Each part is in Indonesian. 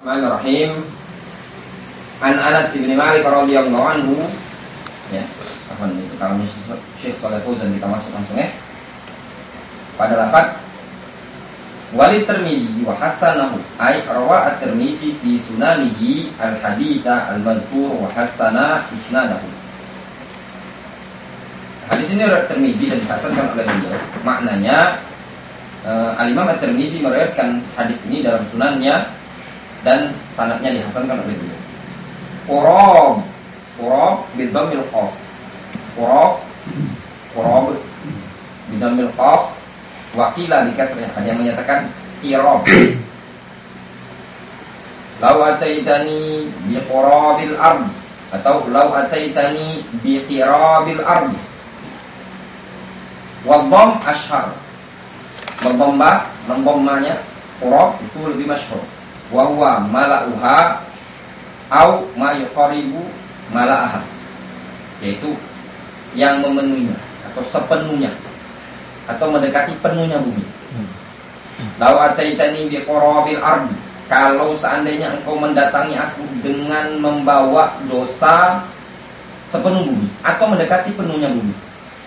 Bismillahirrahmanirrahim. An Anas bin Malik radhiyallahu anhu. Ya, apa itu kalau Syekh Shalih Fauzan kita masuk langsung ya. Pada lafaz Walid Tirmidzi wa hasanahu ay rawa at-Tirmidzi fi sunanihi al-haditsa al-madhkur wa hasana isnadahu. Hadis ini riwayat Tirmidzi dan dihasankan oleh beliau. Maknanya Al-Imam At-Tirmidzi meriwayatkan hadis ini dalam sunannya dan sanadnya dihasankan oleh beliau. Qurab bidhammil qaf. Qurab bidhammil qaf wa qila bikasrih. Ada yang menyatakan qirab. Law ataitani bi qurabil ardi atau law ataitani bi qirabil ardi. Wa dhamm ashhar. Mendommanya qurab itu lebih masyhur. Wa huwa mala'uha au ma yuqaribu mala'aha, yaitu yang memenuhinya atau sepenuhnya atau mendekati penuhnya bumi. Lau ataitani bi qurabil ardi, kalau seandainya engkau mendatangi aku dengan membawa dosa sepenuh bumi atau mendekati penuhnya bumi.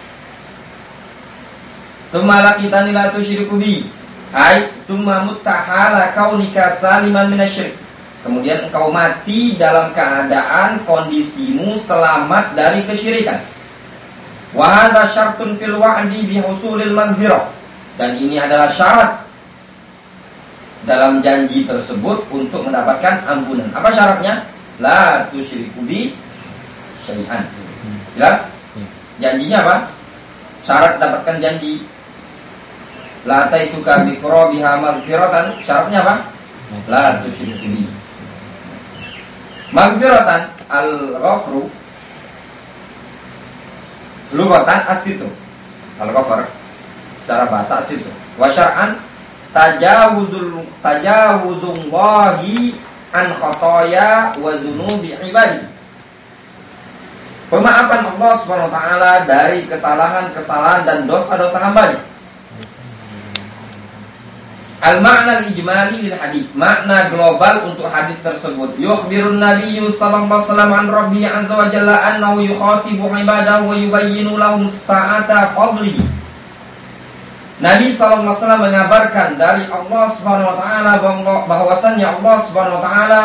Tsumma laqitani la tusyriku bi, ai tsumma muttahala kaunika saliman minasyirik. Kemudian engkau mati dalam keadaan kondisimu selamat dari kesyirikan. Wa hadza syartun fil wa'di bi husulil maghfirah. Dan ini adalah syarat dalam janji tersebut untuk mendapatkan ampunan. Apa syaratnya? La tusyriku bi syai'an. Jelas? Janjinya apa? Syarat dapatkan janji. La taituka bi qurabiha maghfiratan. Syaratnya apa? La tusyriku bi. Maghfiratan al-ghafru lughatan as-sitru. Al-ghafar secara bahasa as-sitru. Wa syar'an tajawuzullahi an khotoya wa dzunubi ibadi. Pemaafan Allah Subhanahu wa taala dari kesalahan-kesalahan dan dosa-dosa hamba-Nya. Al-ma'na al-ijmali lil hadis, makna global untuk hadis tersebut. Yukhbirun nabiyyu sallallahu alaihi wasallam an rabbi azza wa jalla annahu yukhatibu ibadahu wa yubayyinu lahum sa'ata fadlihi. Nabi sallallahu alaihi wasallam mengabarkan dari Allah Subhanahu wa taala bahwasannya Allah Subhanahu wa taala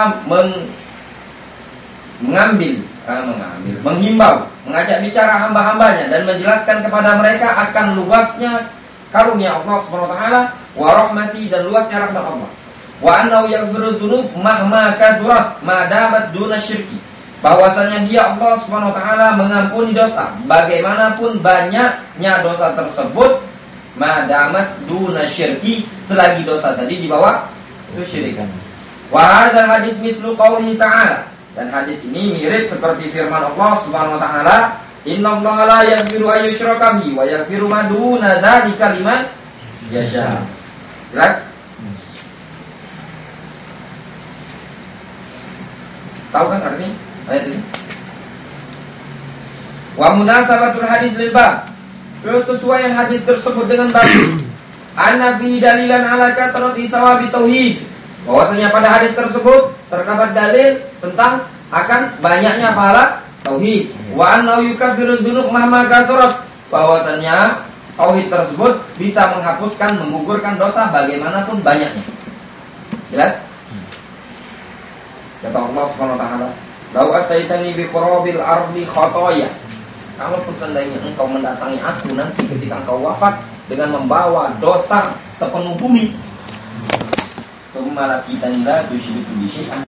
menghimbau, mengajak bicara hamba-hambanya dan menjelaskan kepada mereka akan luasnya karunia Allah Subhanahu wa taala wa rahmati dan luasnya rahmat Allah. Wa annahu yaghfiru dzunub mahma kathurat ma damat duna syirki. Bahwasanya Dia Allah Subhanahu wa taala mengampuni dosa bagaimanapun banyaknya dosa tersebut, ma damat duna syirki, selagi dosa tadi di bawah kesyirikan. Wa hadzal hadits mithlu qoulihi ta'ala. Dan hadis ini mirip seperti firman Allah Subhanahu wa taala, innallaha la yaghfiru an yushraka bihi wa yaghfiru ma duna dzalika liman yasha. Jelas? Tahu kan artinya ayat ini? Wa munasabatul hadis lil bab. Kesesuaian hadis tersebut dengan bab. An-nabi dalilan ala kathrati sawabi tauhid. Bahwasanya pada hadis tersebut terdapat dalil tentang akan banyaknya pahala tauhid. Wa annahu yukaffiru dzunub mahma kathurat. Bahwasanya tauhid tersebut bisa menghapuskan, menggugurkan dosa bagaimanapun banyaknya. Jelas? Kata Allah Subhanahu wa taala, "Lau ataitani bi qurabil ardi khotoya." Kalaupun seandainya engkau mendatangi aku nanti ketika engkau wafat dengan membawa dosa sepenuh bumi, tsumma laqitani la tusyriku bi syai'an.